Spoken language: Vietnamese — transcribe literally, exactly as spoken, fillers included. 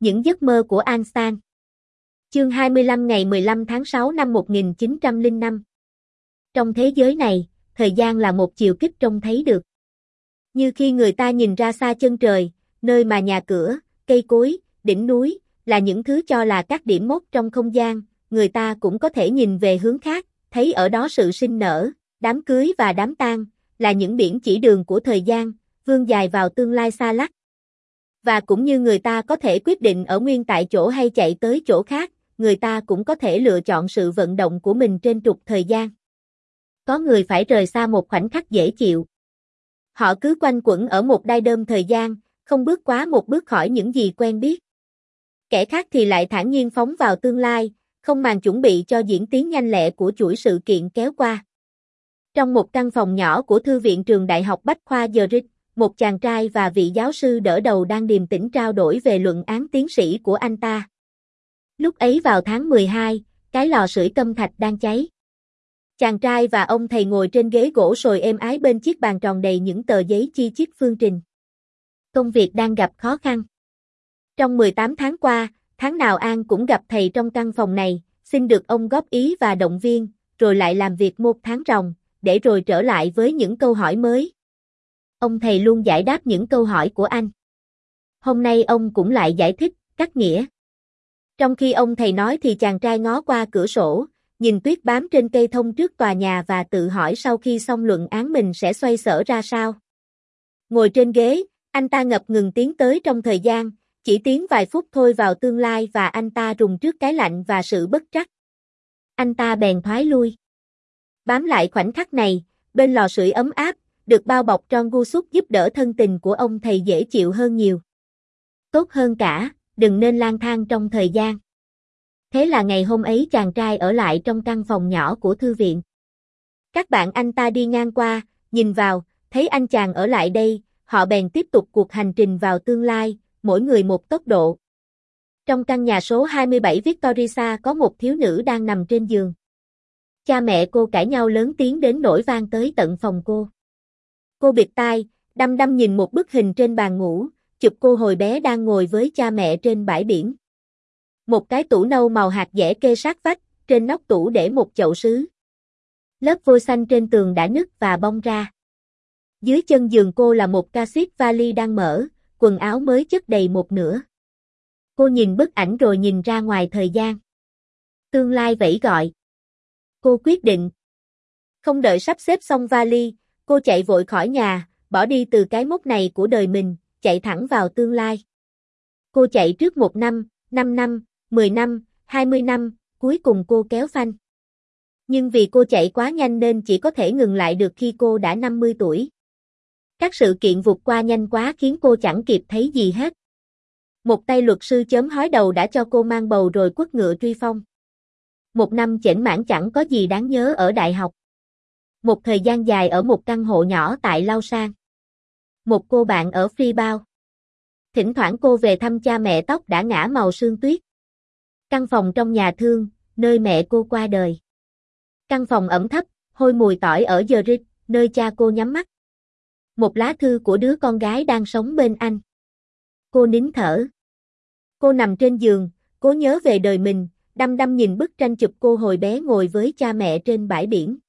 Những giấc mơ của Einstein. Chương hai mươi lăm ngày mười lăm tháng sáu năm một nghìn chín trăm lẻ năm. Trong thế giới này, thời gian là một chiều kích trông thấy được. Như khi người ta nhìn ra xa chân trời, nơi mà nhà cửa, cây cối, đỉnh núi, là những thứ cho là các điểm mốc trong không gian, người ta cũng có thể nhìn về hướng khác, thấy ở đó sự sinh nở, đám cưới và đám tang, là những biển chỉ đường của thời gian, vươn dài vào tương lai xa lắc. Và cũng như người ta có thể quyết định ở nguyên tại chỗ hay chạy tới chỗ khác, người ta cũng có thể lựa chọn sự vận động của mình trên trục thời gian. Có người phải rời xa một khoảnh khắc dễ chịu. Họ cứ quanh quẩn ở một đai đơm thời gian, không bước quá một bước khỏi những gì quen biết. Kẻ khác thì lại thản nhiên phóng vào tương lai, không màng chuẩn bị cho diễn tiến nhanh lẹ của chuỗi sự kiện kéo qua. Trong một căn phòng nhỏ của thư viện trường Đại học Bách khoa Zurich, một chàng trai và vị giáo sư đỡ đầu đang điềm tĩnh trao đổi về luận án tiến sĩ của anh ta. Lúc ấy vào tháng mười hai, cái lò sưởi câm thạch đang cháy. Chàng trai và ông thầy ngồi trên ghế gỗ sồi êm ái bên chiếc bàn tròn đầy những tờ giấy chi chít phương trình. Công việc đang gặp khó khăn. Trong mười tám tháng qua, tháng nào An cũng gặp thầy trong căn phòng này, xin được ông góp ý và động viên, rồi lại làm việc một tháng ròng, để rồi trở lại với những câu hỏi mới. Ông thầy luôn giải đáp những câu hỏi của anh. Hôm nay ông cũng lại giải thích, cắt nghĩa. Trong khi ông thầy nói thì chàng trai ngó qua cửa sổ, nhìn tuyết bám trên cây thông trước tòa nhà và tự hỏi sau khi xong luận án mình sẽ xoay sở ra sao. Ngồi trên ghế, anh ta ngập ngừng tiến tới trong thời gian, chỉ tiến vài phút thôi vào tương lai và anh ta rùng trước cái lạnh và sự bất trắc. Anh ta bèn thoái lui. Bám lại khoảnh khắc này, bên lò sưởi ấm áp, được bao bọc tròn gu súc giúp đỡ thân tình của ông thầy dễ chịu hơn nhiều. Tốt hơn cả, đừng nên lang thang trong thời gian. Thế là ngày hôm ấy chàng trai ở lại trong căn phòng nhỏ của thư viện. Các bạn anh ta đi ngang qua, nhìn vào, thấy anh chàng ở lại đây, họ bèn tiếp tục cuộc hành trình vào tương lai, mỗi người một tốc độ. Trong căn nhà số hai mươi bảy Victoria có một thiếu nữ đang nằm trên giường. Cha mẹ cô cãi nhau lớn tiếng đến nỗi vang tới tận phòng cô. Cô bịt tai, đăm đăm nhìn một bức hình trên bàn ngủ, chụp cô hồi bé đang ngồi với cha mẹ trên bãi biển. Một cái tủ nâu màu hạt dẻ kê sát vách, trên nóc tủ để một chậu sứ. Lớp vôi xanh trên tường đã nứt và bong ra. Dưới chân giường cô là một cassette vali đang mở, quần áo mới chất đầy một nửa. Cô nhìn bức ảnh rồi nhìn ra ngoài thời gian. Tương lai vẫy gọi. Cô quyết định. Không đợi sắp xếp xong vali, cô chạy vội khỏi nhà, bỏ đi từ cái mốc này của đời mình, chạy thẳng vào tương lai. Cô chạy trước một năm, năm năm, mười năm, hai mươi năm, cuối cùng cô kéo phanh. Nhưng vì cô chạy quá nhanh nên chỉ có thể ngừng lại được khi cô đã năm mươi tuổi. Các sự kiện vụt qua nhanh quá khiến cô chẳng kịp thấy gì hết. Một tay luật sư chớm hói đầu đã cho cô mang bầu rồi quất ngựa truy phong. Một năm chểnh mãn chẳng có gì đáng nhớ ở đại học. Một thời gian dài ở một căn hộ nhỏ tại Lao Sang. Một cô bạn ở Freebao. Thỉnh thoảng cô về thăm cha mẹ tóc đã ngã màu sương tuyết. Căn phòng trong nhà thương, nơi mẹ cô qua đời. Căn phòng ẩm thấp, hôi mùi tỏi ở Zurich, nơi cha cô nhắm mắt. Một lá thư của đứa con gái đang sống bên anh. Cô nín thở. Cô nằm trên giường, cố nhớ về đời mình, đăm đăm nhìn bức tranh chụp cô hồi bé ngồi với cha mẹ trên bãi biển.